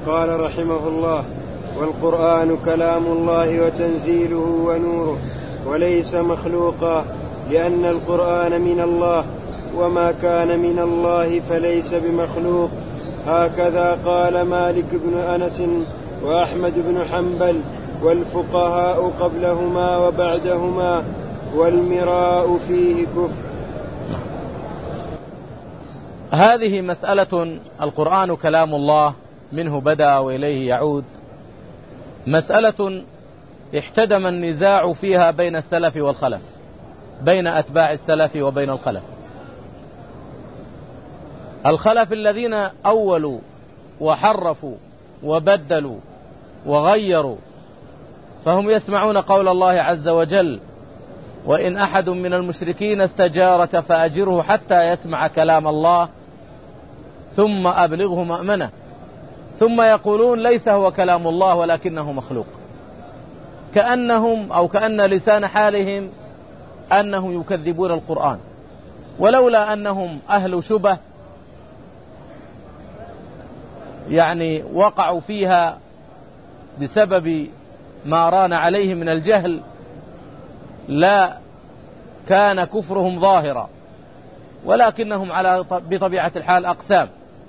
قال رحمه الله: والقرآن كلام الله وتنزيله ونوره وليس مخلوقا، لأن القرآن من الله، وما كان من الله فليس بمخلوق. هكذا قال مالك بن أنس وأحمد بن حنبل والفقهاء قبلهما وبعدهما، والمراء فيه كفر. هذه مسألة القرآن كلام الله منه بدأ وإليه يعود، مسألة احتدم النزاع فيها بين السلف والخلف، بين أتباع السلف وبين الخلف. الخلف الذين أولوا وحرفوا وبدلوا وغيروا، فهم يسمعون قول الله عز وجل: وإن أحد من المشركين استجارك فأجره حتى يسمع كلام الله ثم أبلغه مأمنه، ثم يقولون ليس هو كلام الله ولكنه مخلوق، كأنهم أو كأن لسان حالهم أنهم يكذبون القرآن، ولولا أنهم أهل شبه يعني وقعوا فيها بسبب ما ران عليهم من الجهل لا كان كفرهم ظاهرا، ولكنهم بطبيعة الحال أقسام.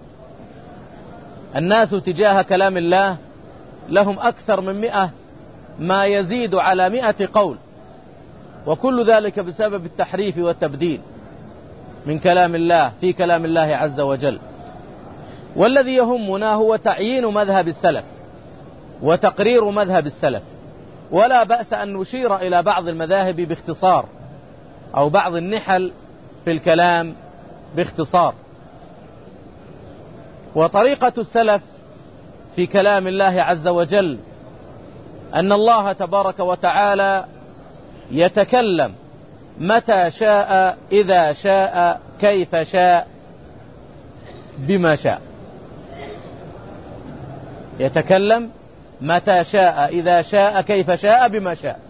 الناس تجاه كلام الله لهم أكثر من 100 ما يزيد على 100 قول، وكل ذلك بسبب التحريف والتبديل من كلام الله في كلام الله عز وجل. والذي يهمنا هو تعيين مذهب السلف وتقرير مذهب السلف، ولا بأس أن نشير إلى بعض المذاهب باختصار أو بعض النحل في الكلام باختصار. وطريقة السلف في كلام الله عز وجل أن الله تبارك وتعالى يتكلم متى شاء، إذا شاء، كيف شاء، بما شاء. يتكلم متى شاء، إذا شاء، كيف شاء، بما شاء.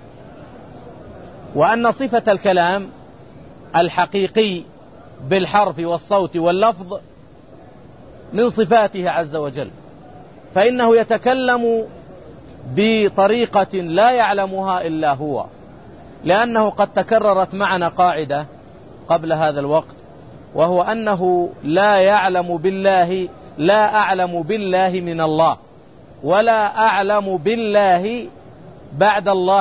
وأن صفة الكلام الحقيقي بالحرف والصوت واللفظ من صفاته عز وجل، فإنه يتكلم بطريقة لا يعلمها إلا هو، لأنه قد تكررت معنا قاعدة قبل هذا الوقت، وهو أنه لا أعلم بالله من الله، ولا أعلم بالله بعد الله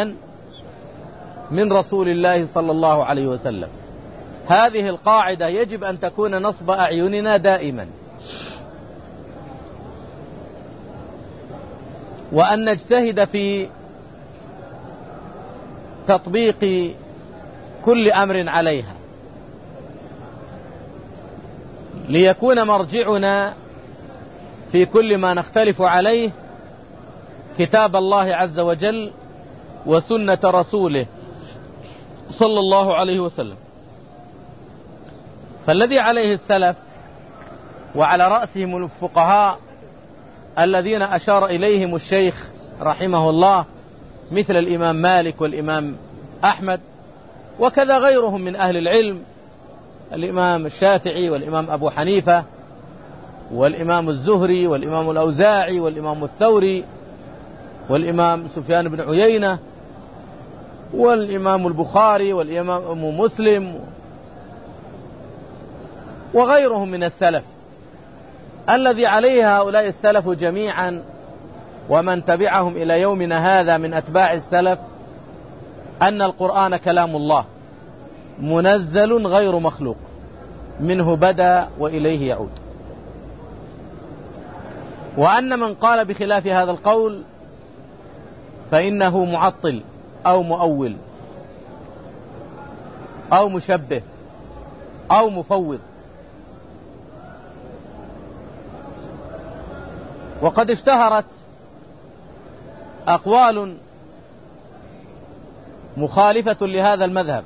من رسول الله صلى الله عليه وسلم. هذه القاعدة يجب أن تكون نصب أعيننا دائما، وأن نجتهد في تطبيق كل أمر عليها، ليكون مرجعنا في كل ما نختلف عليه كتاب الله عز وجل وسنة رسوله صلى الله عليه وسلم. فالذي عليه السلف وعلى رأسهم الفقهاء الذين أشار إليهم الشيخ رحمه الله، مثل الإمام مالك والإمام أحمد، وكذا غيرهم من أهل العلم، الإمام الشافعي والإمام أبو حنيفة والإمام الزهري والإمام الأوزاعي والإمام الثوري والإمام سفيان بن عيينة والإمام البخاري والإمام مسلم وغيرهم من السلف. الذي عليه هؤلاء السلف جميعا ومن تبعهم إلى يومنا هذا من أتباع السلف أن القرآن كلام الله منزل غير مخلوق، منه بدأ وإليه يعود. وأن من قال بخلاف هذا القول فإنه معطل أو مؤول أو مشبه أو مفوض. وقد اشتهرت أقوال مخالفة لهذا المذهب،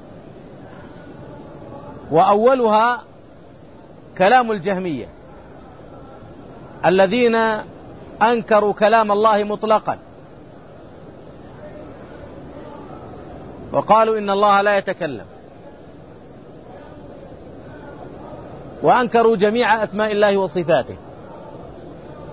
وأولها كلام الجهمية الذين أنكروا كلام الله مطلقا، وقالوا إن الله لا يتكلم، وأنكروا جميع أسماء الله وصفاته.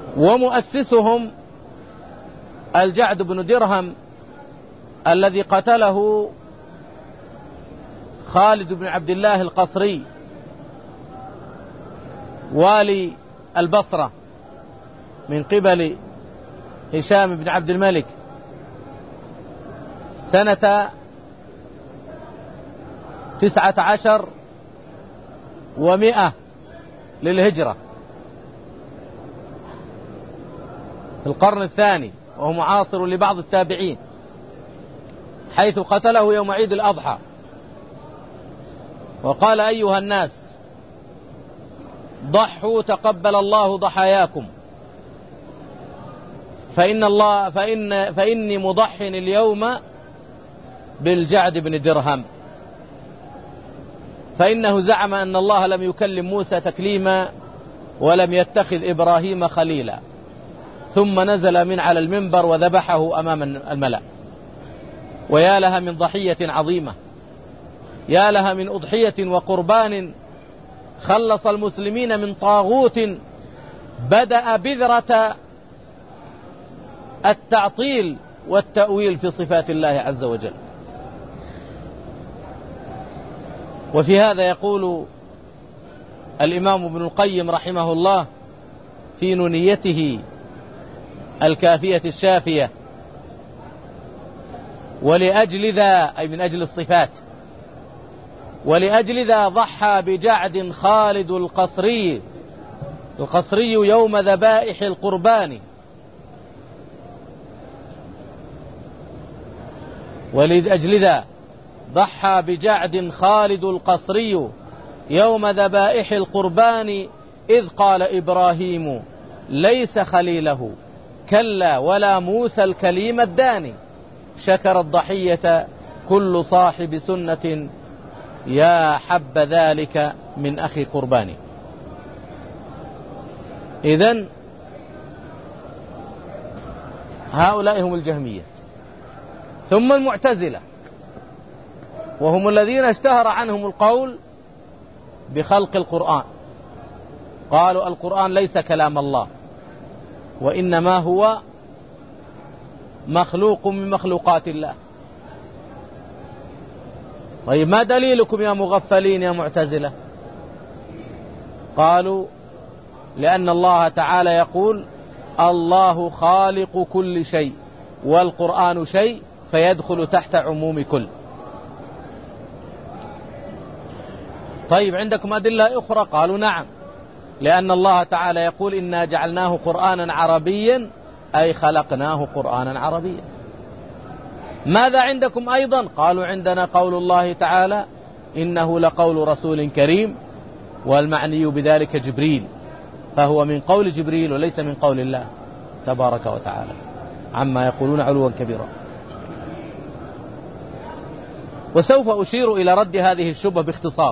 ومؤسسهم الجعد بن درهم الذي قتله خالد بن عبد الله القصري والي البصرة من قبل هشام بن عبد الملك سنة 19 و100 للهجرة في القرن الثاني، وهو معاصر لبعض التابعين، حيث قتله يوم عيد الأضحى وقال: أيها الناس ضحوا تقبل الله ضحاياكم، فإني مضح اليوم بالجعد بن درهم، فإنه زعم أن الله لم يكلم موسى تكليما ولم يتخذ إبراهيم خليلا، ثم نزل من على المنبر وذبحه أمام الملأ. ويا لها من ضحية عظيمة، يا لها من أضحية وقربان خلص المسلمين من طاغوت بدأ بذرة التعطيل والتأويل في صفات الله عز وجل. وفي هذا يقول الإمام ابن القيم رحمه الله في نونيته الكافية الشافية: ولأجل ذا، أي من أجل الصفات، ولأجل ذا ضحى بجعد خالد القصري يوم ذبائح القربان، ولأجل ذا ضحى بجعد خالد القصري يوم ذبائح القربان، إذ قال إبراهيم ليس خليله كلا ولا موسى الكليم الداني، شكر الضحية كل صاحب سنة يا حب ذلك من أخي قرباني. إذن هؤلاء هم الجهمية. ثم المعتزلة، وهم الذين اشتهر عنهم القول بخلق القرآن، قالوا القرآن ليس كلام الله، وإنما هو مخلوق من مخلوقات الله. طيب ما دليلكم يا مغفلين يا معتزلة؟ قالوا: لأن الله تعالى يقول: الله خالق كل شيء، والقرآن شيء، فيدخل تحت عموم كل. طيب عندكم أدلة أخرى؟ قالوا: نعم، لأن الله تعالى يقول: إنا جعلناه قرآنا عربيا، أي خلقناه قرآنا عربيا. ماذا عندكم أيضا؟ قالوا: عندنا قول الله تعالى: إنه لقول رسول كريم، والمعني بذلك جبريل، فهو من قول جبريل وليس من قول الله تبارك وتعالى عما يقولون علوا كبيرا. وسوف أشير إلى رد هذه الشبهة باختصار.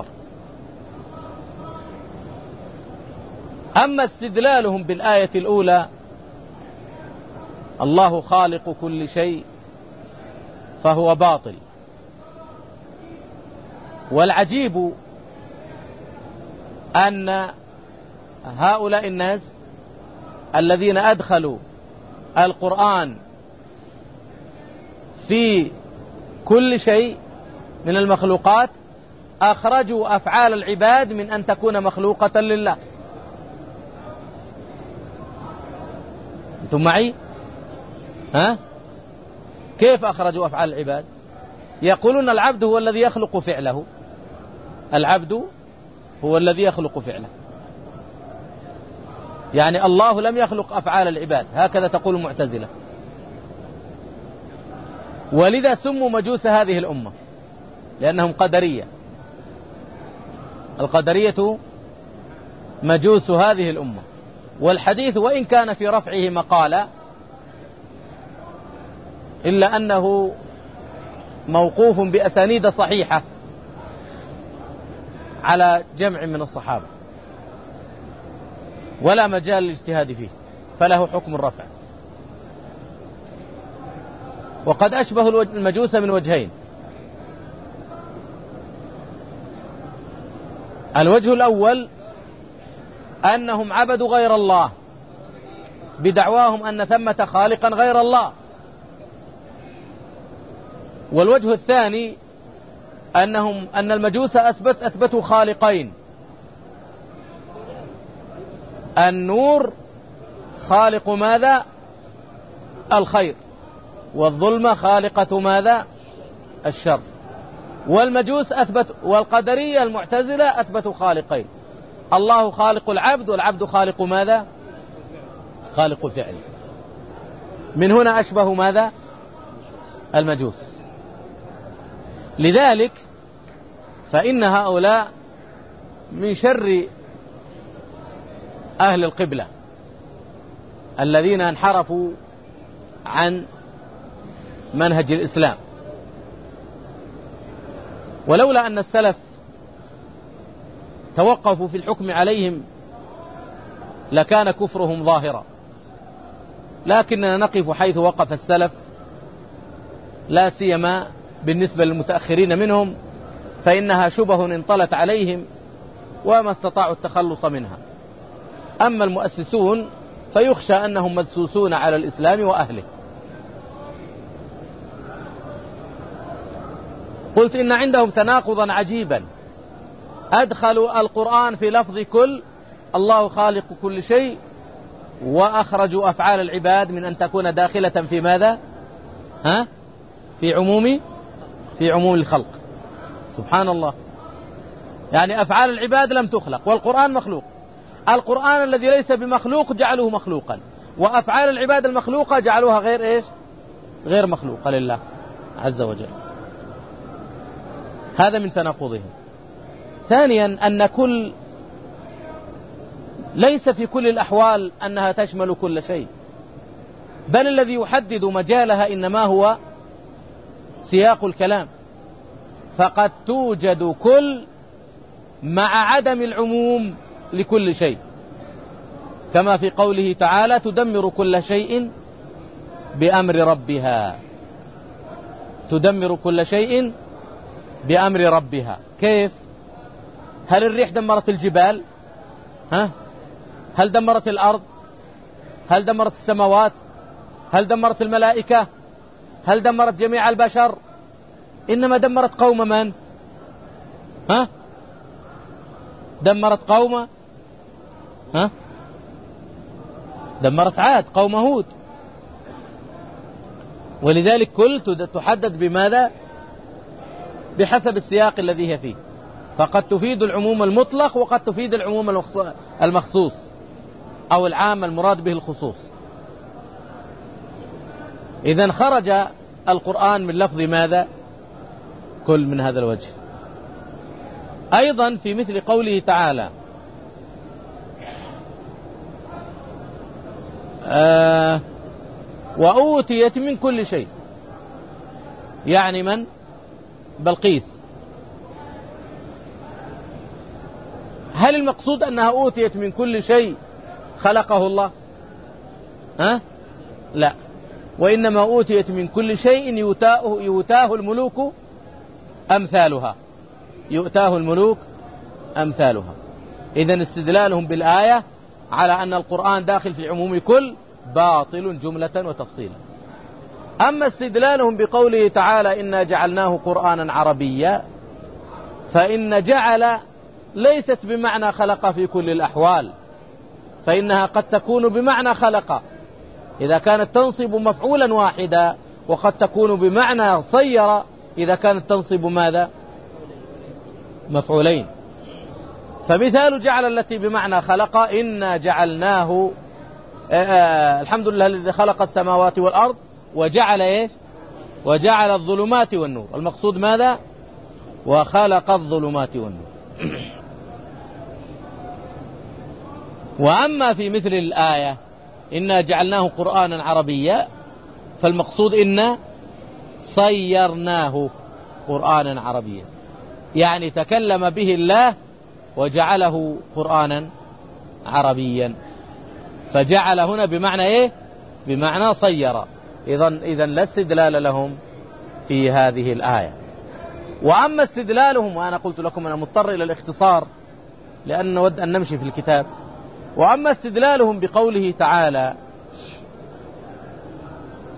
أما استدلالهم بالآية الأولى: الله خالق كل شيء، فهو باطل. والعجيب أن هؤلاء الناس الذين أدخلوا القرآن في كل شيء من المخلوقات أخرجوا أفعال العباد من أن تكون مخلوقة لله. أنتم معي؟ كيف أخرجوا أفعال العباد؟ يقولون العبد هو الذي يخلق فعله، العبد هو الذي يخلق فعله، يعني الله لم يخلق أفعال العباد، هكذا تقول المعتزلة. ولذا سموا مجوس هذه الأمة، لأنهم قدرية. القدرية مجوس هذه الأمة. والحديث وإن كان في رفعه مقالة، إلا أنه موقوف بأسانيد صحيحة على جمع من الصحابة، ولا مجال للاجتهاد فيه، فله حكم الرفع. وقد أشبه المجوس من وجهين: الوجه الأول أنهم عبدوا غير الله بدعواهم أن ثمة خالقا غير الله. والوجه الثاني أن المجوس أثبتوا خالقين: النور خالق ماذا؟ الخير، والظلمة خالقة ماذا؟ الشر. والمجوس والقدرية المعتزلة أثبتوا خالقين: الله خالق العبد، والعبد خالق ماذا؟ خالق الفعل. من هنا أشبه ماذا؟ المجوس. لذلك فإن هؤلاء من شر أهل القبلة الذين انحرفوا عن منهج الإسلام. ولولا أن السلف توقفوا في الحكم عليهم لكان كفرهم ظاهرا، لكننا نقف حيث وقف السلف، لا سيما بالنسبة للمتأخرين منهم، فإنها شبه انطلت عليهم وما استطاعوا التخلص منها. أما المؤسسون فيخشى أنهم مدسوسون على الإسلام وأهله. قلت إن عندهم تناقضا عجيبا، أدخلوا القرآن في لفظ كل، الله خالق كل شيء، وأخرجوا أفعال العباد من أن تكون داخلة في ماذا؟ في عموم الخلق. سبحان الله، يعني أفعال العباد لم تخلق والقرآن مخلوق. القرآن الذي ليس بمخلوق جعلوه مخلوقا، وأفعال العباد المخلوقة جعلوها غير مخلوقة لله عز وجل. هذا من تناقضهم. ثانيا أن كل ليس في كل الأحوال أنها تشمل كل شيء، بل الذي يحدد مجالها إنما هو سياق الكلام. فقد توجد كل مع عدم العموم لكل شيء، كما في قوله تعالى: تدمر كل شيء بأمر ربها. تدمر كل شيء بأمر ربها. كيف؟ هل الريح دمرت الجبال؟ هل دمرت الأرض؟ هل دمرت السماوات؟ هل دمرت الملائكة؟ هل دمرت جميع البشر؟ إنما دمرت قوم من؟ دمرت قوم دمرت عاد، قوم هود. ولذلك كل تحدد بماذا؟ بحسب السياق الذي هي فيه. فقد تفيد العموم المطلق، وقد تفيد العموم المخصوص، أو العام المراد به الخصوص. إذن خرج القرآن من لفظ ماذا؟ كل، من هذا الوجه. أيضا في مثل قوله تعالى: وأوتيت من كل شيء، يعني من؟ بلقيس. هل المقصود أنها أوتيت من كل شيء خلقه الله؟ لا، وإنما أوتيت من كل شيء يؤتاه الملوك أمثالها. يؤتاه الملوك أمثالها. إذن استدلالهم بالآية على أن القرآن داخل في عموم كل باطل جملة وتفصيلا. أما استدلالهم بقوله تعالى: إنا جعلناه قرآنا عربيا، فإن جعل ليست بمعنى خلق في كل الأحوال، فإنها قد تكون بمعنى خلق إذا كانت تنصب مفعولا واحدا، وقد تكون بمعنى صير إذا كانت تنصب ماذا؟ مفعولين. فمثال جعل التي بمعنى خلق: إنا جعلناه الحمد لله الذي خلق السماوات والأرض وجعل وجعل الظلمات والنور. المقصود ماذا؟ وخلق الظلمات والنور. وأما في مثل الآية: إنا جعلناه قرآنا عربيا، فالمقصود إنا صيرناه قرآنا عربيا، يعني تكلم به الله وجعله قرآنا عربيا. فجعل هنا بمعنى بمعنى صير. إذن لا استدلال لهم في هذه الآية. وأما استدلالهم، وأنا قلت لكم أنا مضطر إلى الاختصار لأن نود أن نمشي في الكتاب. وأما استدلالهم بقوله تعالى: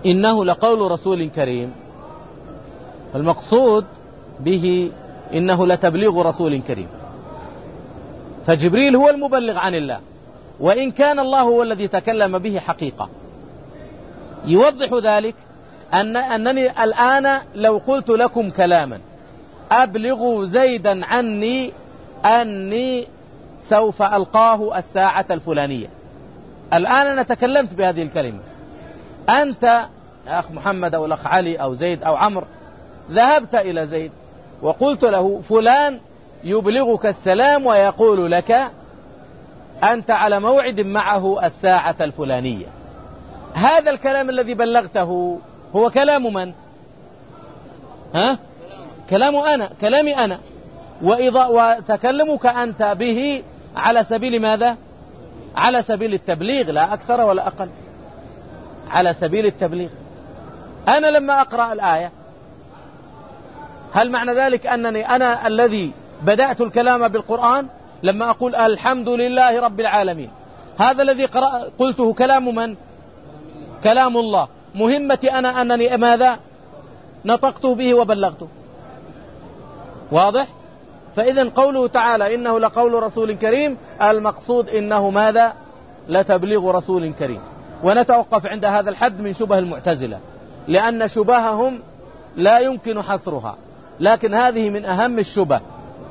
إنه لقول رسول كريم، المقصود به إنه لتبليغ رسول كريم، فجبريل هو المبلغ عن الله، وإن كان الله هو الذي تكلم به حقيقة. يوضح ذلك أنني الآن لو قلت لكم كلاما أبلغوا زيدا عني أني سوف ألقاه الساعة الفلانية، الآن أنا تكلمت بهذه الكلمة، أنت يا أخ محمد أو الأخ علي أو زيد أو عمرو ذهبت إلى زيد وقلت له فلان يبلغك السلام ويقول لك أنت على موعد معه الساعة الفلانية. هذا الكلام الذي بلغته هو كلام من؟ كلامي أنا، وتكلمك أنت به على سبيل ماذا؟ على سبيل التبليغ، لا أكثر ولا أقل، على سبيل التبليغ. أنا لما أقرأ الآية هل معنى ذلك أنني أنا الذي بدأت الكلام بالقرآن؟ لما أقول الحمد لله رب العالمين، هذا الذي قلته كلام من؟ كلام الله. مهمتي أنا أنني ماذا؟ نطقته به وبلغته. واضح؟ فإذا قوله تعالى إنه لقول رسول كريم، المقصود إنه ماذا؟ لتبليغ رسول كريم. ونتوقف عند هذا الحد من شبه المعتزلة، لأن شبههم لا يمكن حصرها، لكن هذه من أهم الشبه.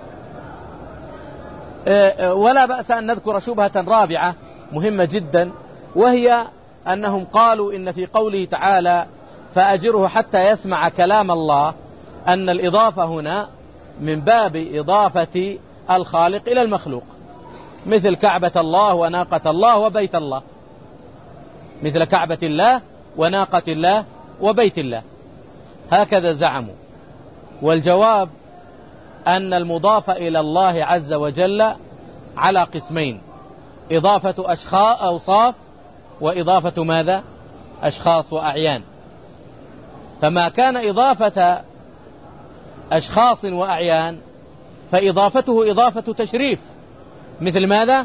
ولا بأس أن نذكر شبهة رابعة مهمة جدا، وهي أنهم قالوا إن في قوله تعالى فأجره حتى يسمع كلام الله، أن الإضافة هنا من باب إضافة الخالق إلى المخلوق، مثل كعبة الله وناقة الله وبيت الله، مثل كعبة الله وناقة الله وبيت الله، هكذا زعموا. والجواب أن المضاف إلى الله عز وجل على قسمين: إضافة أوصاف، وإضافة ماذا؟ أشخاص وأعيان. فما كان إضافة أشخاص وأعيان فإضافته إضافة تشريف، مثل ماذا؟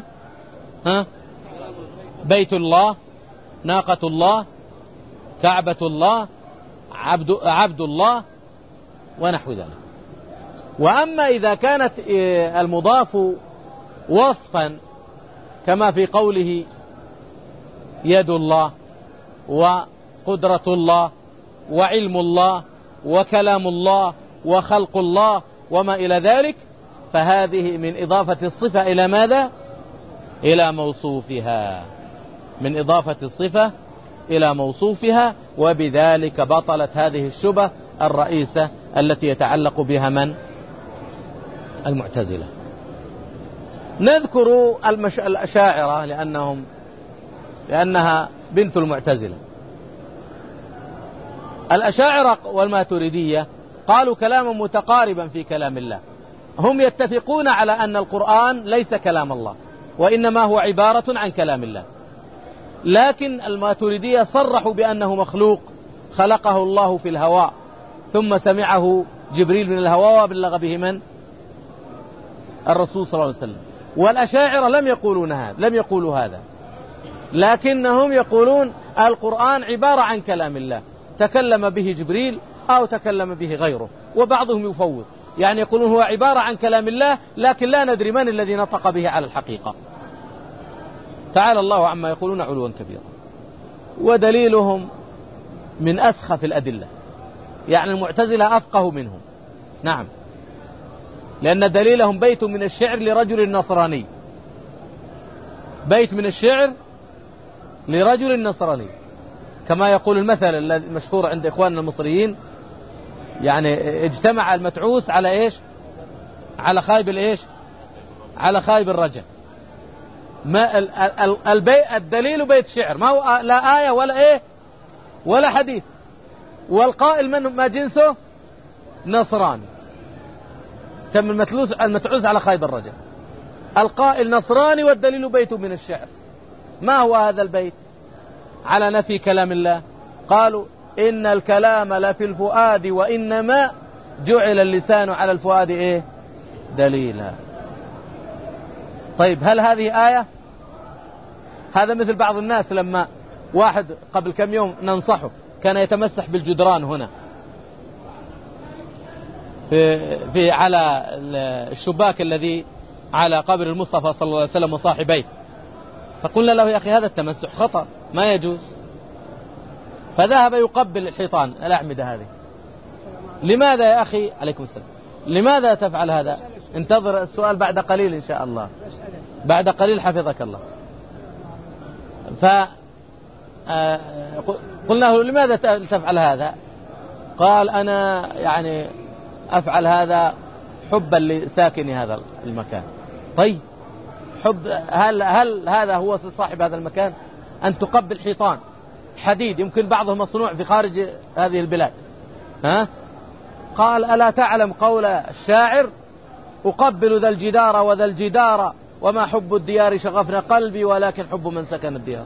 بيت الله، ناقة الله، كعبة الله، عبد الله، ونحو ذلك. وأما إذا كانت المضاف وصفا كما في قوله يد الله وقدرة الله وعلم الله وكلام الله وخلق الله وما إلى ذلك، فهذه من إضافة الصفة إلى ماذا؟ إلى موصوفها، من إضافة الصفة إلى موصوفها. وبذلك بطلت هذه الشبهة الرئيسة التي يتعلق بها من؟ المعتزلة. نذكر الأشاعرة لأنها بنت المعتزلة. الأشاعرة والماتريدية قالوا كلاما متقاربا في كلام الله، هم يتفقون على أن القرآن ليس كلام الله، وإنما هو عبارة عن كلام الله، لكن الماتريدية صرحوا بأنه مخلوق خلقه الله في الهواء ثم سمعه جبريل من الهواء وبلغ به من؟ الرسول صلى الله عليه وسلم. والأشاعرة لم يقولوا هذا، لكنهم يقولون القرآن عبارة عن كلام الله تكلم به جبريل أو تكلم به غيره. وبعضهم يفوض، يعني يقولون هو عبارة عن كلام الله لكن لا ندري من الذي نطق به على الحقيقة. تعالى الله عما يقولون علوا كبيرا. ودليلهم من أسخف الأدلة، يعني المعتزلة أفقه منهم. نعم، لأن دليلهم بيت من الشعر لرجل نصراني، بيت من الشعر لرجل نصراني، كما يقول المثل المشهور عند إخواننا المصريين، يعني اجتمع المتعوس على إيش؟ على خايب الإيش؟ على خايب الرجل. ما الدليل بيت شعر، ما هو لا آية ولا إيه ولا حديث، والقائل من ما جنسه نصراني، تم المتعوس على خايب الرجل، القائل نصراني والدليل بيت من الشعر. ما هو هذا البيت؟ على نفي كلام الله. قالوا إن الكلام لفي الفؤاد وإنما جعل اللسان على الفؤاد إيه؟ دليلا. طيب هل هذه آية؟ هذا مثل بعض الناس لما واحد قبل كم يوم ننصحه كان يتمسح بالجدران هنا في على الشباك الذي على قبر المصطفى صلى الله عليه وسلم وصاحبيه، فقلنا له يا أخي هذا التمسح خطأ ما يجوز، فذهب يقبل الحيطان الأعمدة هذه. لماذا يا أخي؟ عليكم السلام. لماذا تفعل هذا؟ انتظر السؤال بعد قليل إن شاء الله، بعد قليل حفظك الله. قلنا له لماذا تفعل هذا؟ قال أنا يعني أفعل هذا حبا لساكن هذا المكان. طيب حب، هل هذا هو صاحب هذا المكان؟ أن تقبل حيطان حديد يمكن بعضه مصنوع في خارج هذه البلاد، ها؟ قال ألا تعلم قول الشاعر أقبل ذا الجدار وذا الجدار وما حب الديار شغفنا قلبي ولكن حب من سكن الديار.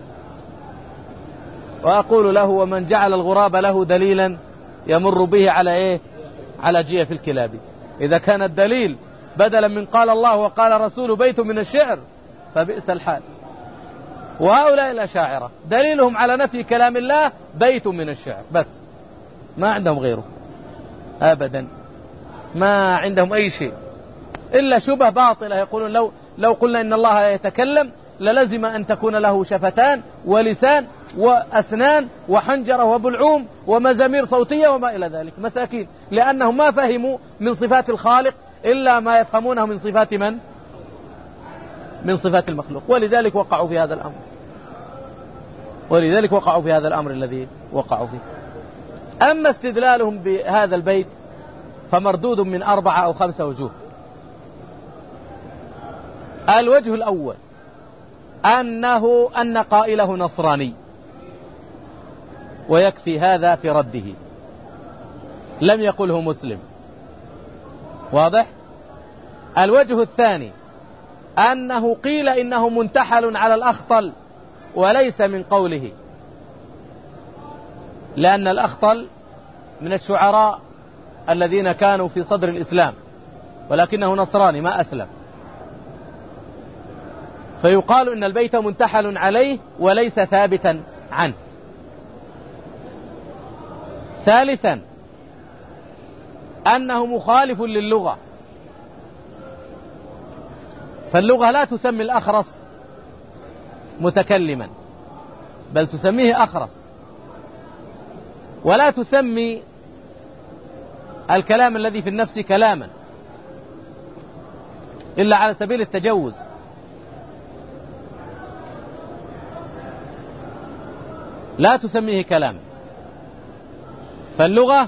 وأقول له ومن جعل الغراب له دليلا يمر به على إيه؟ على جيف الكلاب. إذا كان الدليل بدلا من قال الله وقال رسول بيت من الشعر فبئس الحال. وهؤلاء الأشاعرة دليلهم على نفي كلام الله بيت من الشعر بس، ما عندهم غيره أبدا، ما عندهم أي شيء إلا شبه باطلة. يقولون لو قلنا إن الله لا يتكلم للزم أن تكون له شفتان ولسان وأسنان وحنجرة وبلعوم ومزامير صوتية وما إلى ذلك. مساكين، لأنهم ما فهموا من صفات الخالق إلا ما يفهمونه من صفات من؟ من صفات المخلوق. ولذلك وقعوا في هذا الأمر، ولذلك وقعوا في هذا الأمر الذي وقعوا فيه. أما استدلالهم بهذا البيت فمردود من 4 أو 5 وجوه. الوجه الأول أن قائله نصراني، ويكفي هذا في رده، لم يقله مسلم. واضح؟ الوجه الثاني أنه قيل إنه منتحل على الأخطل وليس من قوله، لأن الأخطل من الشعراء الذين كانوا في صدر الإسلام ولكنه نصراني ما أسلم، فيقال إن البيت منتحل عليه وليس ثابتا عنه. ثالثا أنه مخالف للغة، فاللغة لا تسمي الأخرس متكلما بل تسميه أخرس، ولا تسمي الكلام الذي في النفس كلاما إلا على سبيل التجوز. لا تسميه كلاما، فاللغة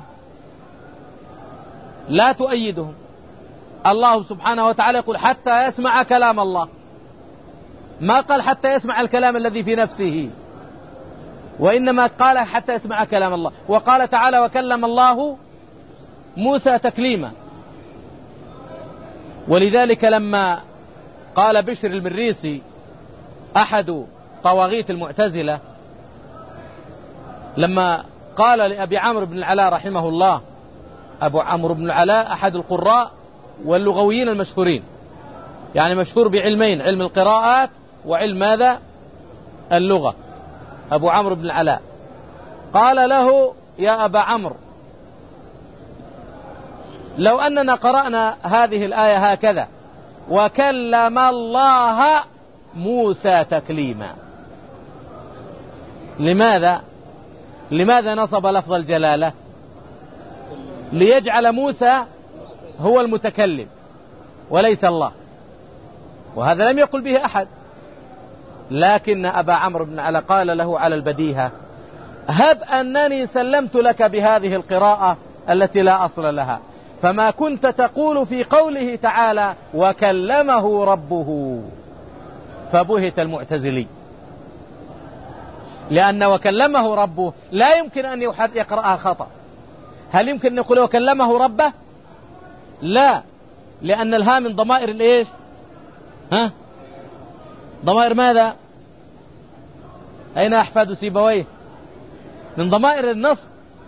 لا تؤيدهم. الله سبحانه وتعالى يقول حتى يسمع كلام الله، ما قال حتى يسمع الكلام الذي في نفسه، وإنما قال حتى يسمع كلام الله. وقال تعالى وكلم الله موسى تكليما. ولذلك لما قال بشر المريسي أحد طواغيت المعتزلة، لما قال لأبي عمرو بن العلاء رحمه الله، أبو عمرو بن العلاء أحد القراء واللغويين المشهورين، يعني مشهور بعلمين، علم القراءات وعلم ماذا؟ اللغة، أبو عمرو بن العلاء. قال له يا أبا عمرو لو أننا قرأنا هذه الآية هكذا وكلم الله موسى تكليما، لماذا نصب لفظ الجلالة؟ ليجعل موسى هو المتكلم وليس الله، وهذا لم يقل به أحد. لكن أبا عمرو بن العلاء قال له على البديهة هب أنني سلمت لك بهذه القراءة التي لا أصل لها، فما كنت تقول في قوله تعالى وكلمه ربه، فبهت المعتزلي، لأن وكلمه ربه لا يمكن أن يقرأها خطأ. هل يمكن أن يقول وكلمه ربه؟ لا، لأن الها من ضمائر الإيش؟ ضمائر ماذا؟ أين أحفاد سيبويه؟ من ضمائر النصب.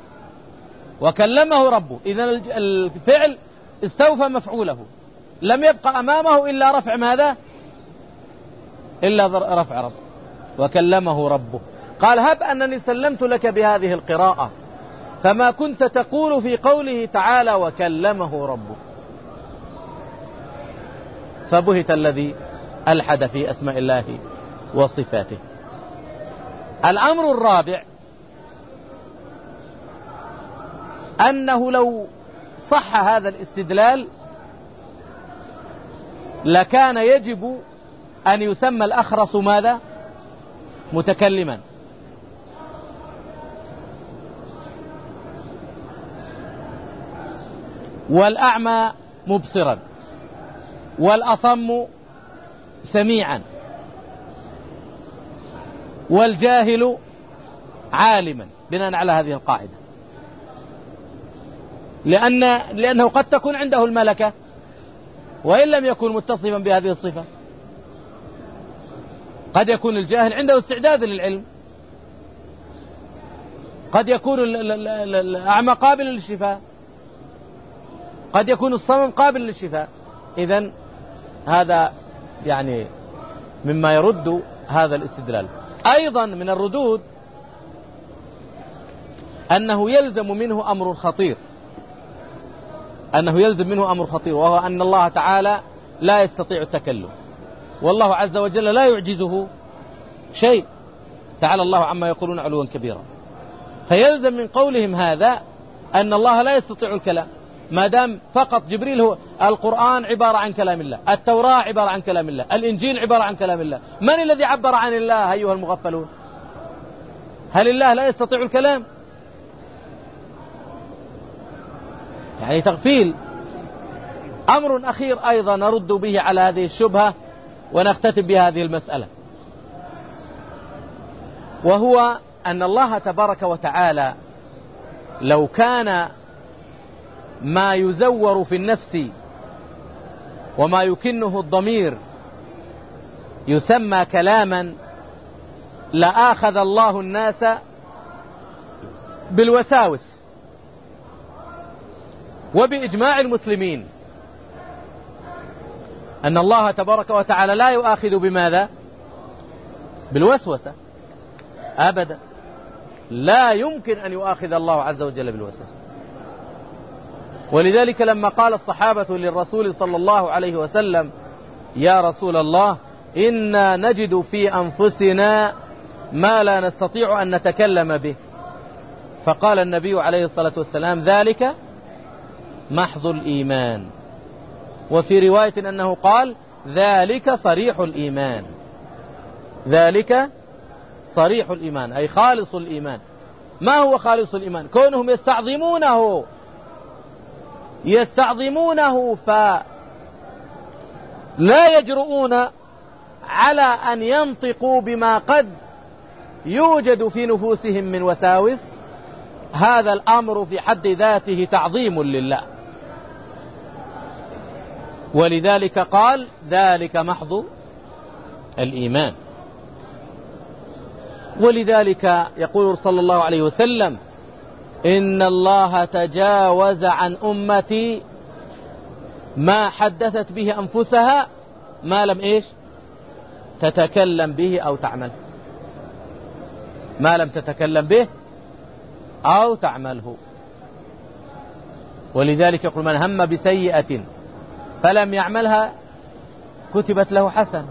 وكلمه ربه، إذن الفعل استوفى مفعوله، لم يبقى أمامه إلا رفع ماذا؟ إلا رفع رب. وكلمه ربه، قال هب أنني سلمت لك بهذه القراءة فما كنت تقول في قوله تعالى وكلمه ربه. فبهت الذي ألحد في أسماء الله وصفاته. الأمر الرابع أنه لو صح هذا الاستدلال لكان يجب أن يسمى الأخرس ماذا؟ متكلما. والأعمى مبصرا والأصم سميعا والجاهل عالما، بناء على هذه القاعدة، لأنه قد تكون عنده الملكة وإن لم يكن متصفا بهذه الصفة. قد يكون الجاهل عنده استعداد للعلم، قد يكون الأعمى قابل للشفاء، قد يكون الصمم قابل للشفاء. إذن هذا يعني مما يرد هذا الاستدلال. أيضا من الردود أنه يلزم منه أمر خطير، وهو أن الله تعالى لا يستطيع التكلم، والله عز وجل لا يعجزه شيء، تعالى الله عما يقولون علوا كبيرا. فيلزم من قولهم هذا أن الله لا يستطيع الكلام، ما دام فقط جبريل هو. القرآن عبارة عن كلام الله، التوراة عبارة عن كلام الله، الإنجيل عبارة عن كلام الله. من الذي عبر عن الله أيها المغفلون؟ هل الله لا يستطيع الكلام؟ يعني تغفيل. أمر أخير أيضا نرد به على هذه الشبهة ونختتم بهذه المسألة، وهو أن الله تبارك وتعالى لو كان ما يزور في النفس وما يكنه الضمير يسمى كلاما لآخذ الله الناس بالوساوس. وبإجماع المسلمين أن الله تبارك وتعالى لا يؤاخذ بماذا؟ بالوسوسة أبدا، لا يمكن أن يؤاخذ الله عز وجل بالوسوسة. ولذلك لما قال الصحابة للرسول صلى الله عليه وسلم يا رسول الله إنا نجد في أنفسنا ما لا نستطيع أن نتكلم به، فقال النبي عليه الصلاة والسلام ذلك محض الإيمان. وفي رواية أنه قال ذلك صريح الإيمان، ذلك صريح الإيمان أي خالص الإيمان. ما هو خالص الإيمان؟ كونهم يستعظمونه فلا يجرؤون على أن ينطقوا بما قد يوجد في نفوسهم من وساوس. هذا الأمر في حد ذاته تعظيم لله، ولذلك قال ذلك محض الإيمان. ولذلك يقول صلى الله عليه وسلم إن الله تجاوز عن أمتي ما حدثت به أنفسها ما لم إيش تتكلم به أو تعمل، ما لم تتكلم به أو تعمله. ولذلك يقول من هم بسيئة فلم يعملها كتبت له حسنة.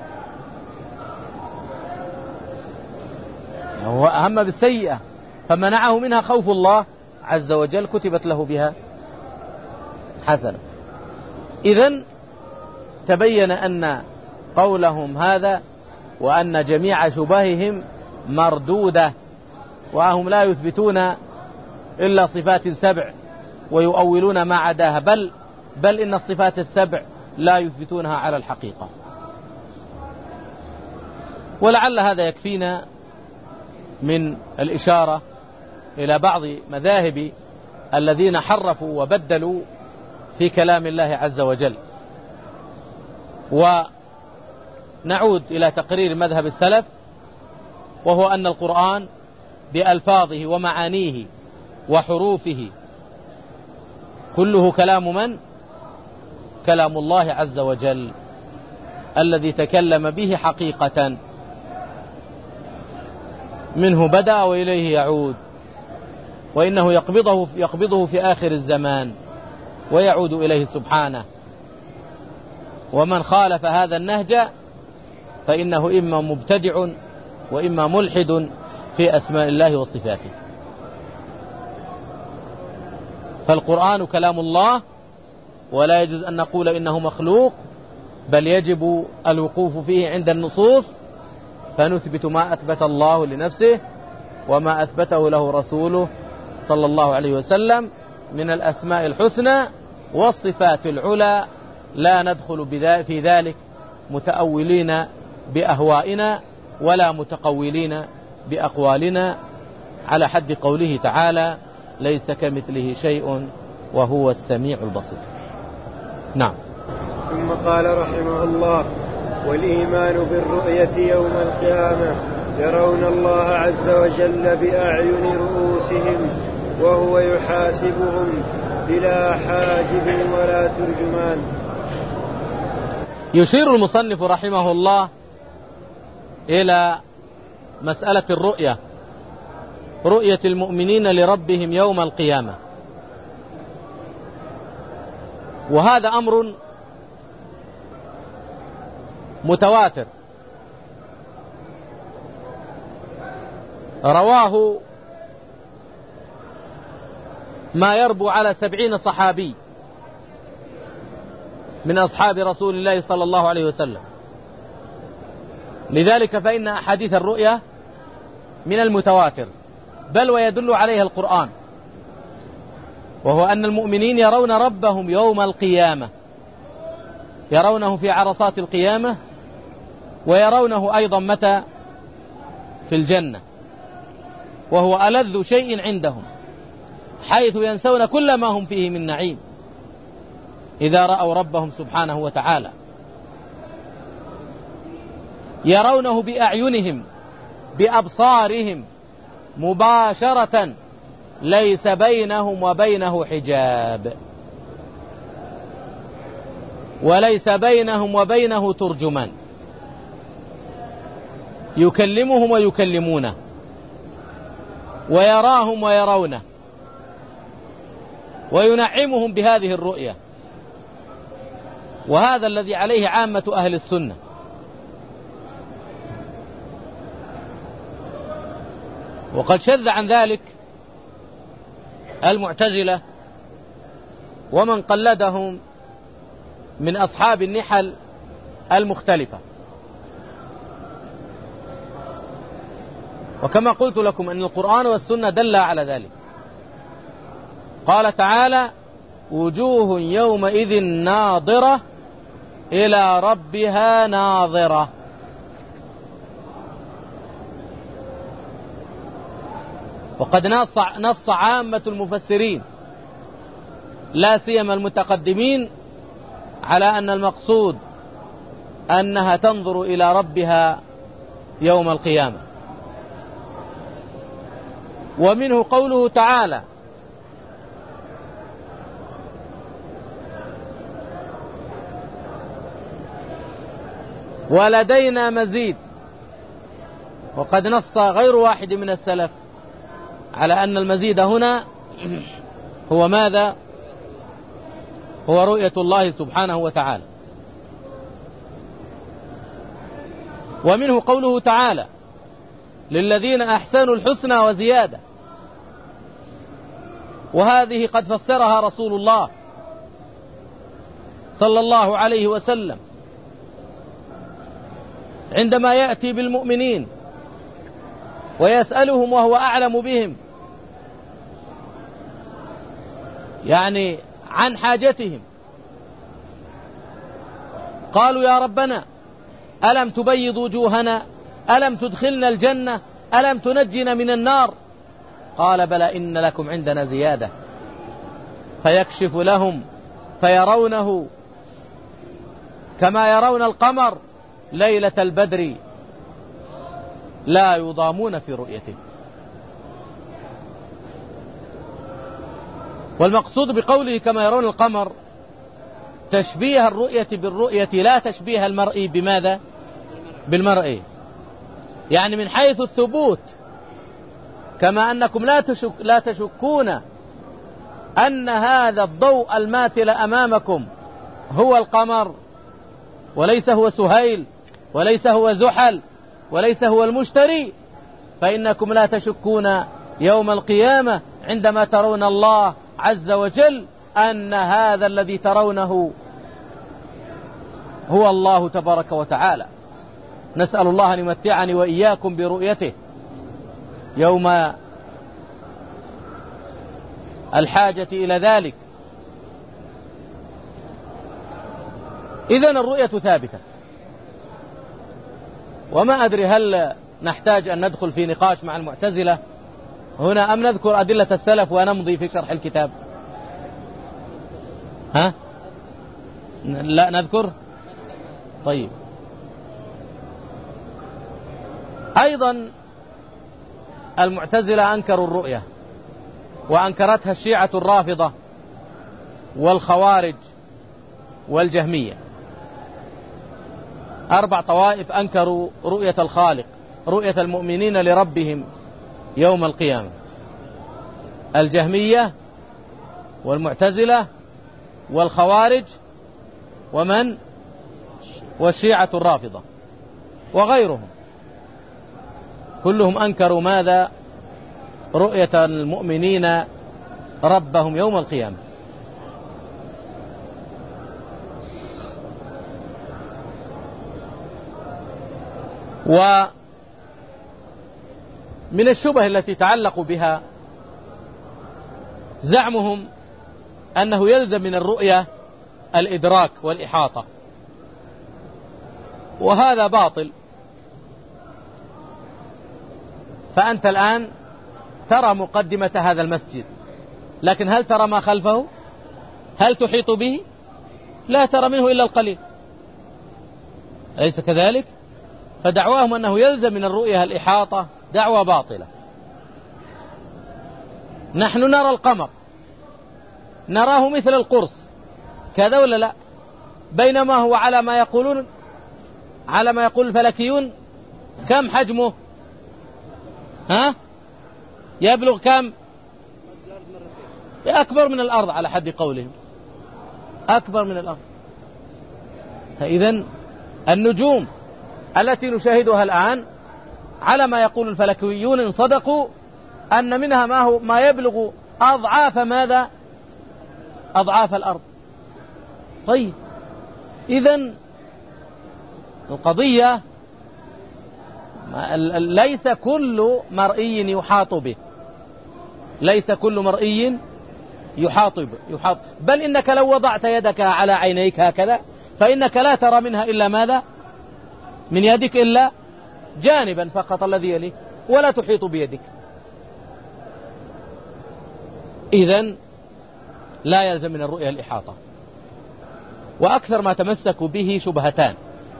هو هم بالسيئة فمنعه منها خوف الله عز وجل كتبت له بها حسنة. إذن تبين أن قولهم هذا وأن جميع شبههم مردودة، وهم لا يثبتون إلا صفات 7 ويؤولون ما عداها، بل إن الصفات 7 لا يثبتونها على الحقيقة. ولعل هذا يكفينا من الإشارة إلى بعض مذاهب الذين حرفوا وبدلوا في كلام الله عز وجل. ونعود إلى تقرير مذهب السلف، وهو أن القرآن بألفاظه ومعانيه وحروفه كله كلام من؟ كلام الله عز وجل الذي تكلم به حقيقة. منه بدأ وإليه يعود، وإنه يقبضه في آخر الزمان ويعود إليه سبحانه. ومن خالف هذا النهج فإنه إما مبتدع وإما ملحد في أسماء الله وصفاته. فالقرآن كلام الله، ولا يجوز أن نقول إنه مخلوق، بل يجب الوقوف فيه عند النصوص، فنثبت ما أثبت الله لنفسه وما أثبته له رسوله صلى الله عليه وسلم من الأسماء الحسنى والصفات العلى، لا ندخل في ذلك متأولين بأهوائنا ولا متقولين بأقوالنا، على حد قوله تعالى: ليس كمثله شيء وهو السميع البصير. نعم. ثم قال رحمه الله: والإيمان بالرؤية يوم القيامة، يرون الله عز وجل بأعين رؤوسهم وهو يحاسبهم بلا حاجب ولا ترجمان. يشير المصنف رحمه الله إلى مسألة الرؤية، رؤية المؤمنين لربهم يوم القيامة، وهذا أمر متواتر رواه ما يربو على 70 صحابي من أصحاب رسول الله صلى الله عليه وسلم. لذلك فإن أحاديث الرؤيا من المتواتر، بل ويدل عليها القرآن، وهو أن المؤمنين يرون ربهم يوم القيامة، يرونه في عرصات القيامة، ويرونه أيضا متى؟ في الجنة، وهو ألذ شيء عندهم، حيث ينسون كل ما هم فيه من نعيم إذا رأوا ربهم سبحانه وتعالى. يرونه بأعينهم بأبصارهم مباشرة، ليس بينهم وبينه حجاب، وليس بينهم وبينه ترجمان، يكلمهم ويكلمونه، ويراهم ويرونه، وينعمهم بهذه الرؤية. وهذا الذي عليه عامة أهل السنة. وقد شذ عن ذلك المعتزلة ومن قلدهم من أصحاب النحل المختلفة. وكما قلت لكم أن القرآن والسنة دل على ذلك. قال تعالى: وجوه يومئذ ناظرة إلى ربها ناظرة. وقد نص عامة المفسرين لا سيما المتقدمين على أن المقصود أنها تنظر إلى ربها يوم القيامة. ومنه قوله تعالى: ولدينا مزيد. وقد نص غير واحد من السلف على أن المزيد هنا هو ماذا؟ هو رؤية الله سبحانه وتعالى. ومنه قوله تعالى: للذين أحسنوا الحسنى وزيادة. وهذه قد فسرها رسول الله صلى الله عليه وسلم عندما يأتي بالمؤمنين ويسألهم وهو أعلم بهم، يعني عن حاجتهم. قالوا: يا ربنا ألم تبيض وجوهنا؟ ألم تدخلنا الجنة؟ ألم تنجنا من النار؟ قال: بلى، إن لكم عندنا زيادة. فيكشف لهم فيرونه كما يرون القمر ليلة البدر لا يضامون في رؤيته. والمقصود بقوله كما يرون القمر تشبيه الرؤية بالرؤية، لا تشبيه المرئي بماذا؟ بالمرئي. يعني من حيث الثبوت كما أنكم لا تشكون أن هذا الضوء الماثل أمامكم هو القمر، وليس هو سهيل، وليس هو زحل، وليس هو المشتري، فإنكم لا تشكون يوم القيامة عندما ترون الله عز وجل أن هذا الذي ترونه هو الله تبارك وتعالى. نسأل الله أن يمتعني وإياكم برؤيته يوم الحاجة إلى ذلك. إذن الرؤية ثابتة، وما أدري هل نحتاج أن ندخل في نقاش مع المعتزلة هنا أم نذكر أدلة السلف ونمضي في شرح الكتاب؟ ها؟ لا نذكر؟ طيب. أيضا المعتزلة أنكروا الرؤية، وأنكرتها الشيعة الرافضة والخوارج والجهمية. 4 طوائف أنكروا رؤية الخالق، رؤية المؤمنين لربهم يوم القيامة: الجهمية والمعتزلة والخوارج ومن؟ والشيعة الرافضة وغيرهم، كلهم أنكروا ماذا؟ رؤية المؤمنين ربهم يوم القيامة. ومن الشبه التي تعلقوا بها زعمهم أنه يلزم من الرؤية الإدراك والإحاطة، وهذا باطل. فأنت الآن ترى مقدمة هذا المسجد، لكن هل ترى ما خلفه؟ هل تحيط به؟ لا ترى منه إلا القليل، أليس كذلك؟ فدعواهم أنه يلزم من الرؤية الإحاطة دعوة باطلة. نحن نرى القمر، نراه مثل القرص كذا ولا لا؟ بينما هو على ما يقول الفلكيون كم حجمه؟ ها؟ يبلغ كم؟ أكبر من الأرض على حد قولهم، أكبر من الأرض. فإذن النجوم التي نشاهدها الآن على ما يقول الفلكيون إن صدقوا أن منها ما يبلغ أضعاف ماذا؟ أضعاف الأرض. طيب، إذن القضية ليس كل مرئي يحاط به، ليس كل مرئي يحاط به، بل إنك لو وضعت يدك على عينيك هكذا فإنك لا ترى منها إلا ماذا؟ من يدك إلا جانبا فقط الذي يليه، ولا تحيط بيدك. إذن لا يلزم من الرؤية الإحاطة. وأكثر ما تمسكوا به شبهتان: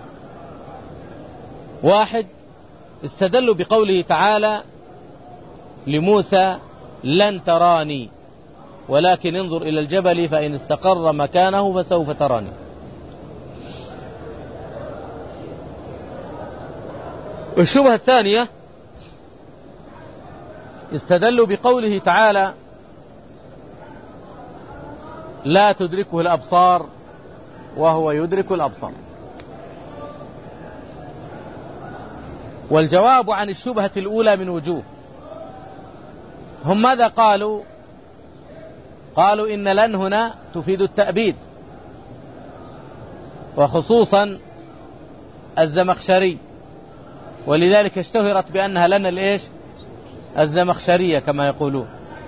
1، استدلوا بقوله تعالى لموسى: لن تراني ولكن انظر إلى الجبل فإن استقر مكانه فسوف تراني. والشبهة الثانية استدلوا بقوله تعالى: لا تدركه الأبصار وهو يدرك الأبصار. والجواب عن الشبهة الأولى من وجوه. هم ماذا قالوا؟ قالوا إن لن هنا تفيد التأبيد، وخصوصا الزمخشري، ولذلك اشتهرت بأنها لن الإيش؟ الزمخشرية كما يقولون،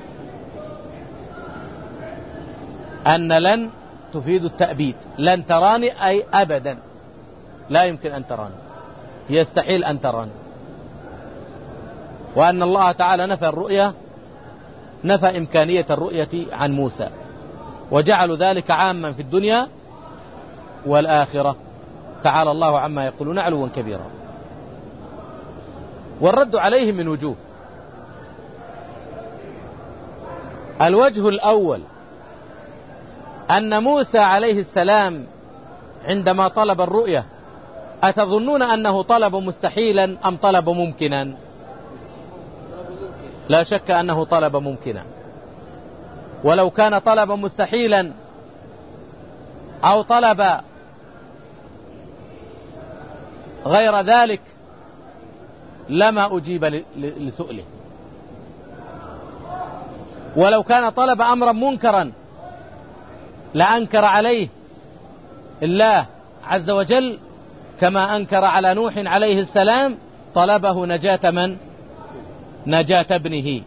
أن لن تفيد التأبيد، لن تراني أي أبدا لا يمكن أن تراني، يستحيل أن تراني. وأن الله تعالى نفى الرؤية، نفى إمكانية الرؤية عن موسى، وجعلوا ذلك عاما في الدنيا والآخرة. تعالى الله عما يقولون علوا كبيرا. والرد عليهم من وجوه. الوجه الأول أن موسى عليه السلام عندما طلب الرؤية أتظنون أنه طلب مستحيلا أم طلب ممكنا؟ لا شك أنه طلب ممكنا، ولو كان طلبا مستحيلا أو طلب غير ذلك لما أجيب لسؤله، ولو كان طلب أمرا منكرا لأنكر عليه الله عز وجل، كما أنكر على نوح عليه السلام طلبه نجاة من؟ نجاة ابنه.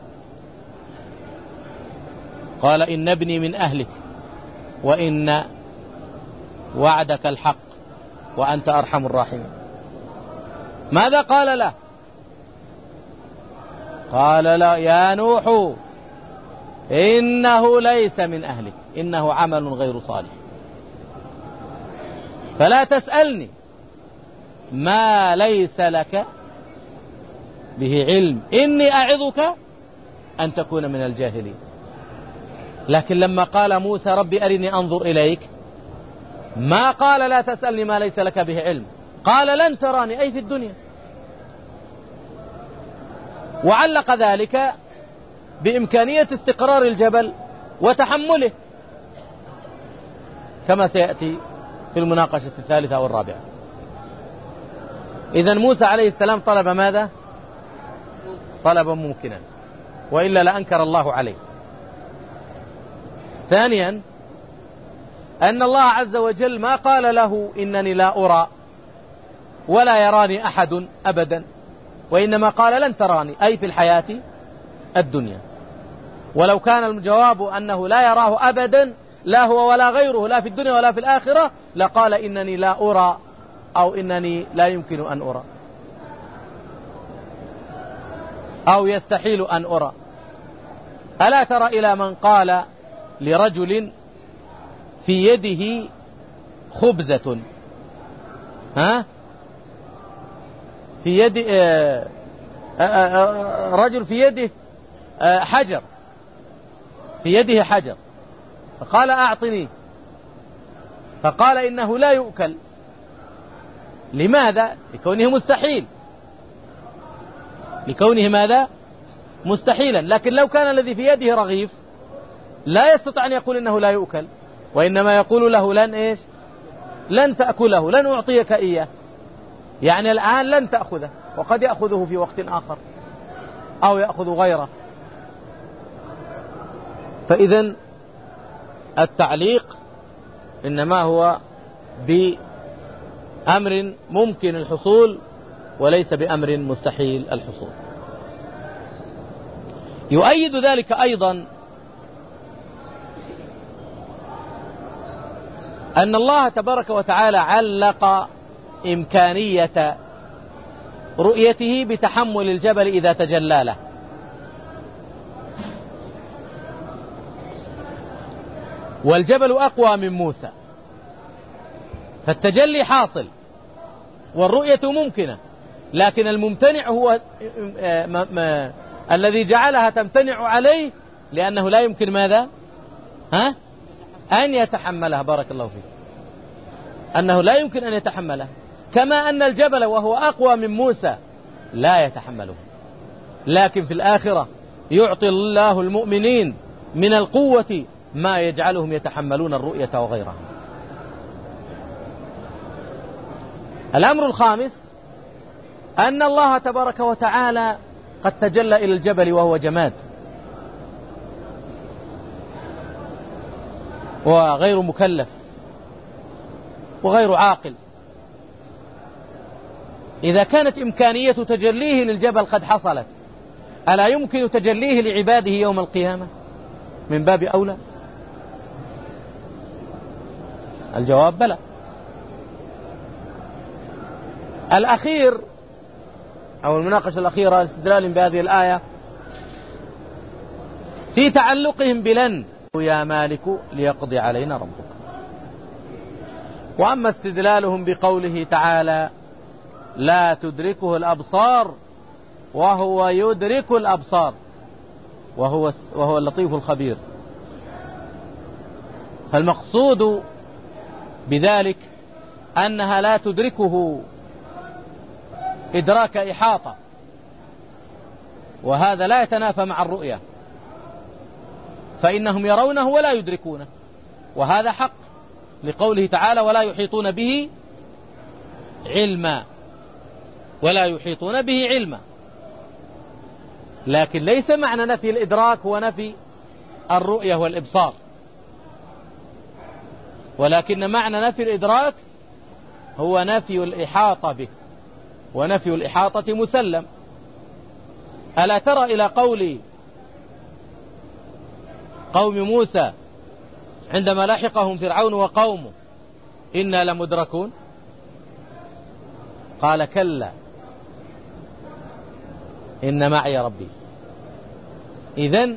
قال إن ابني من أهلك وإن وعدك الحق وأنت أرحم الراحمين. ماذا قال له؟ قال لا يا نوح إنه ليس من أهلك إنه عمل غير صالح، فلا تسألني ما ليس لك به علم إني أعظك أن تكون من الجاهلين. لكن لما قال موسى ربي أرني أنظر إليك ما قال لا تسألني ما ليس لك به علم، قال لن تراني أي في الدنيا، وعلق ذلك بإمكانية استقرار الجبل وتحمله كما سيأتي في المناقشة الثالثة والرابعة. إذن موسى عليه السلام طلب ماذا؟ طلبا ممكنا، وإلا لأنكر الله عليه. ثانيا أن الله عز وجل ما قال له إنني لا أرى ولا يراني أحد أبدا، وإنما قال لن تراني أي في الحياة الدنيا. ولو كان الجواب أنه لا يراه أبدا لا هو ولا غيره لا في الدنيا ولا في الآخرة لقال إنني لا أرى أو إنني لا يمكن أن أرى أو يستحيل أن أرى. ألا ترى إلى من قال لرجل في يده خبزة في يد رجل في يده حجر في يده حجر فقال أعطني، فقال إنه لا يؤكل. لماذا؟ لكونه مستحيل، لكونه ماذا؟ مستحيلا. لكن لو كان الذي في يده رغيف لا يستطيع أن يقول إنه لا يؤكل، وإنما يقول له لن إيش؟ لن تأكله، لن أعطيك إياه، يعني الآن لن تأخذه، وقد يأخذه في وقت آخر أو يأخذ غيره. فإذن التعليق إنما هو بأمر ممكن الحصول وليس بأمر مستحيل الحصول. يؤيد ذلك أيضا أن الله تبارك وتعالى علق إمكانية رؤيته بتحمل الجبل إذا تجلى له. والجبل أقوى من موسى، فالتجلي حاصل والرؤية ممكنة، لكن الممتنع هو الذي جعلها تمتنع عليه لأنه لا يمكن ماذا؟ أن يتحملها. بارك الله فيك. أنه لا يمكن أن يتحملها، كما أن الجبل وهو أقوى من موسى لا يتحمله. لكن في الآخرة يعطي الله المؤمنين من القوة ما يجعلهم يتحملون الرؤية وغيرها. الأمر الخامس أن الله تبارك وتعالى قد تجلى إلى الجبل وهو جماد وغير مكلف وغير عاقل. إذا كانت إمكانية تجليه للجبل قد حصلت، ألا يمكن تجليه لعباده يوم القيامة من باب أولى؟ الجواب بلى. الأخير أو المناقشة الأخيرة استدلال بهذه الآية في تعلقهم بلن يا مالك ليقضي علينا ربك. وأما استدلالهم بقوله تعالى لا تدركه الأبصار وهو يدرك الأبصار وهو اللطيف الخبير، فالمقصود بذلك أنها لا تدركه إدراك إحاطة، وهذا لا يتنافى مع الرؤية، فإنهم يرونه ولا يدركونه، وهذا حق لقوله تعالى ولا يحيطون به علما، ولا يحيطون به علما. لكن ليس معنى نفي الإدراك هو نفي الرؤية والإبصار، ولكن معنى نفي الإدراك هو نفي الإحاطة به، ونفي الإحاطة مسلم. ألا ترى إلى قول قوم موسى عندما لحقهم فرعون وقومه إنا لمدركون؟ قال كلا إن معي ربي. إذن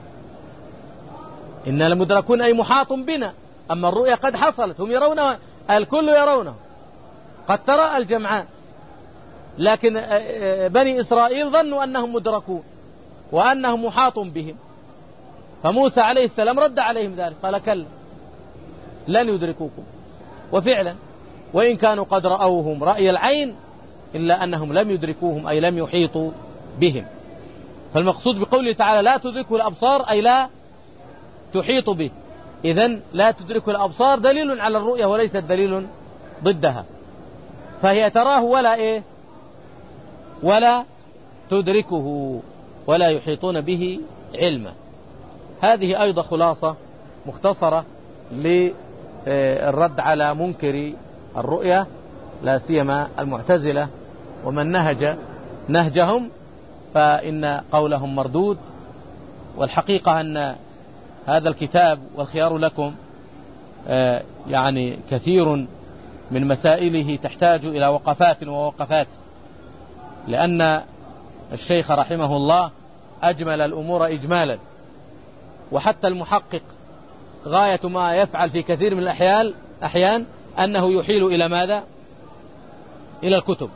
إنا لمدركون أي محاط بنا، أما الرؤيا قد حصلت، هم يرونه، الكل يرونه، قد ترى الجمعان، لكن بني إسرائيل ظنوا أنهم مدركون وأنهم محاط بهم، فموسى عليه السلام رد عليهم ذلك، قال كلا لن يدركوكم. وفعلا وإن كانوا قد رأوهم رأي العين إلا أنهم لم يدركوهم، أي لم يحيطوا بهم. فالمقصود بقوله تعالى لا تدركه الأبصار أي لا تحيط به. إذن لا تدركه الأبصار دليل على الرؤية وليس دليل ضدها، فهي تراه ولا تدركه ولا يحيطون به علما. هذه أيضا خلاصة مختصرة للرد على منكر الرؤية، لا سيما المعتزلة، ومن نهج نهجهم فإن قولهم مردود. والحقيقة أن هذا الكتاب والخيار لكم يعني كثير من مسائله تحتاج إلى وقفات ووقفات، لأن الشيخ رحمه الله أجمل الأمور إجمالا، وحتى المحقق غاية ما يفعل في كثير من الأحيان أنه يحيل إلى ماذا؟ إلى الكتب.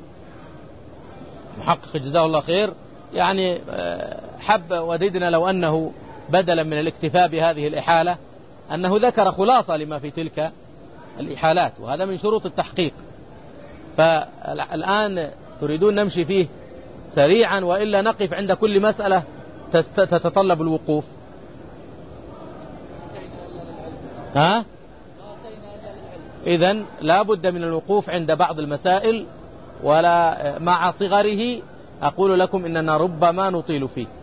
محقق جزاه الله خير يعني حب وددنا لو أنه بدلا من الاكتفاء بهذه الإحالة أنه ذكر خلاصة لما في تلك الإحالات، وهذا من شروط التحقيق. فالآن تريدون نمشي فيه سريعا وإلا نقف عند كل مسألة تتطلب الوقوف؟ إذن لا بد من الوقوف عند بعض المسائل، ولا مع صغره أقول لكم إننا ربما نطيل فيه.